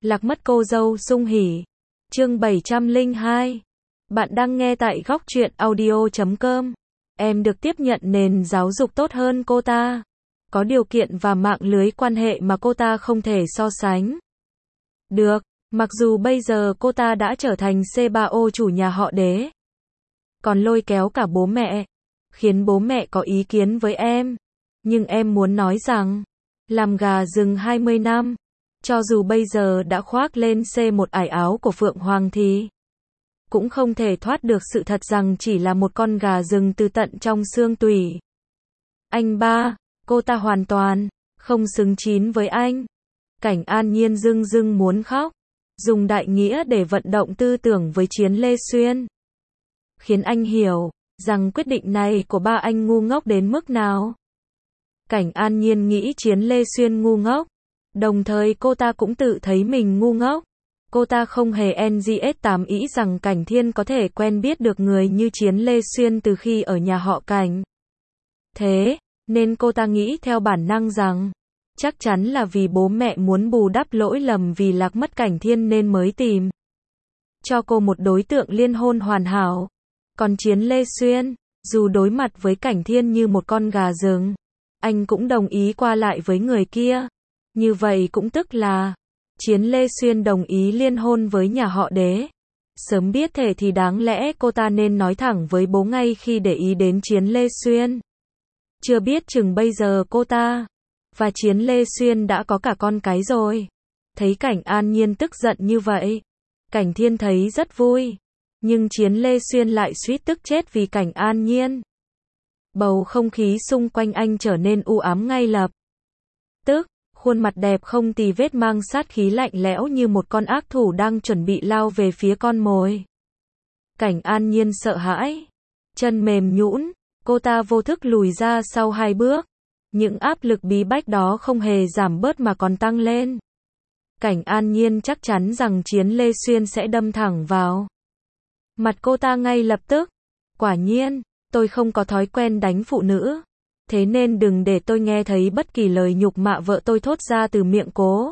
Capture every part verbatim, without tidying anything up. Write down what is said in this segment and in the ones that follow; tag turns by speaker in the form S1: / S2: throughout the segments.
S1: Lạc mất cô dâu sung hỉ. Chương bảy trăm lẻ hai. Bạn đang nghe tại góc truyện audio chấm com. Em được tiếp nhận nền giáo dục tốt hơn cô ta. Có điều kiện và mạng lưới quan hệ mà cô ta không thể so sánh được. Mặc dù bây giờ cô ta đã trở thành xê ba ô chủ nhà họ Đế, còn lôi kéo cả bố mẹ, khiến bố mẹ có ý kiến với em. Nhưng em muốn nói rằng, làm gà rừng hai mươi năm, cho dù bây giờ đã khoác lên xê một ải áo của Phượng Hoàng thì cũng không thể thoát được sự thật rằng chỉ là một con gà rừng từ tận trong xương tủy. Anh ba, cô ta hoàn toàn không xứng chín với anh. Cảnh An Nhiên dưng dưng muốn khóc, dùng đại nghĩa để vận động tư tưởng với Chiến Lê Xuyên, khiến anh hiểu rằng quyết định này của ba anh ngu ngốc đến mức nào. Cảnh An Nhiên nghĩ Chiến Lê Xuyên ngu ngốc, đồng thời cô ta cũng tự thấy mình ngu ngốc. Cô ta không hề en giê ét tám ý rằng Cảnh Thiên có thể quen biết được người như Chiến Lê Xuyên từ khi ở nhà họ Cảnh. Thế nên cô ta nghĩ theo bản năng rằng chắc chắn là vì bố mẹ muốn bù đắp lỗi lầm vì lạc mất Cảnh Thiên nên mới tìm cho cô một đối tượng liên hôn hoàn hảo. Còn Chiến Lê Xuyên, dù đối mặt với Cảnh Thiên như một con gà rừng, anh cũng đồng ý qua lại với người kia. Như vậy cũng tức là Chiến Lê Xuyên đồng ý liên hôn với nhà họ Đế. Sớm biết thế thì đáng lẽ cô ta nên nói thẳng với bố ngay khi để ý đến Chiến Lê Xuyên. Chưa biết chừng bây giờ cô ta và Chiến Lê Xuyên đã có cả con cái rồi. Thấy Cảnh An Nhiên tức giận như vậy, Cảnh Thiên thấy rất vui. Nhưng Chiến Lê Xuyên lại suýt tức chết vì Cảnh An Nhiên. Bầu không khí xung quanh anh trở nên u ám ngay lập tức. Khuôn mặt đẹp không tì vết mang sát khí lạnh lẽo như một con ác thủ đang chuẩn bị lao về phía con mồi. Cảnh An Nhiên sợ hãi, chân mềm nhũn, cô ta vô thức lùi ra sau hai bước. Những áp lực bí bách đó không hề giảm bớt mà còn tăng lên. Cảnh An Nhiên chắc chắn rằng Chiến Lê Xuyên sẽ đâm thẳng vào mặt cô ta ngay lập tức. Quả nhiên, tôi không có thói quen đánh phụ nữ. Thế nên đừng để tôi nghe thấy bất kỳ lời nhục mạ vợ tôi thốt ra từ miệng cố.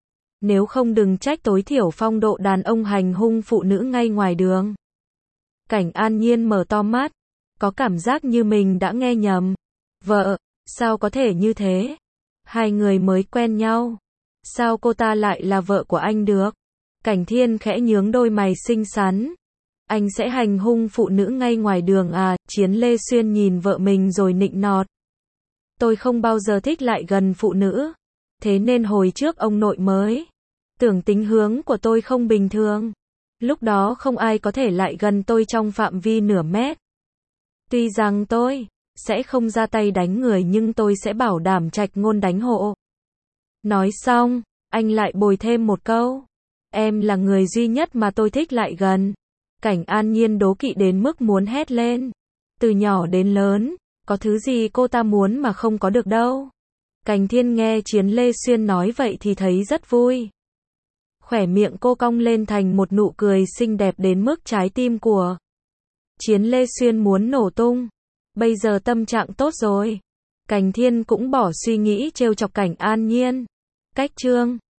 S1: Nếu không đừng trách tối thiểu phong độ đàn ông hành hung phụ nữ ngay ngoài đường. Cảnh An Nhiên mở to mắt, có cảm giác như mình đã nghe nhầm. Vợ, sao có thể như thế? Hai người mới quen nhau, sao cô ta lại là vợ của anh được? Cảnh Thiên khẽ nhướng đôi mày xinh xắn. Anh sẽ hành hung phụ nữ ngay ngoài đường à? Chiến Lê Xuyên nhìn vợ mình rồi nịnh nọt. Tôi không bao giờ thích lại gần phụ nữ. Thế nên hồi trước ông nội mới tưởng tính hướng của tôi không bình thường. Lúc đó không ai có thể lại gần tôi trong phạm vi nửa mét. Tuy rằng tôi sẽ không ra tay đánh người nhưng tôi sẽ bảo đảm trạch ngôn đánh hộ. Nói xong, anh lại bồi thêm một câu. Em là người duy nhất mà tôi thích lại gần. Cảnh An Nhiên đố kỵ đến mức muốn hét lên. Từ nhỏ đến lớn, có thứ gì cô ta muốn mà không có được đâu. Cảnh Thiên nghe Chiến Lê Xuyên nói vậy thì thấy rất vui. Khỏe miệng cô cong lên thành một nụ cười xinh đẹp đến mức trái tim của Chiến Lê Xuyên muốn nổ tung. Bây giờ tâm trạng tốt rồi. Cảnh Thiên cũng bỏ suy nghĩ trêu chọc Cảnh An Nhiên. Cách chương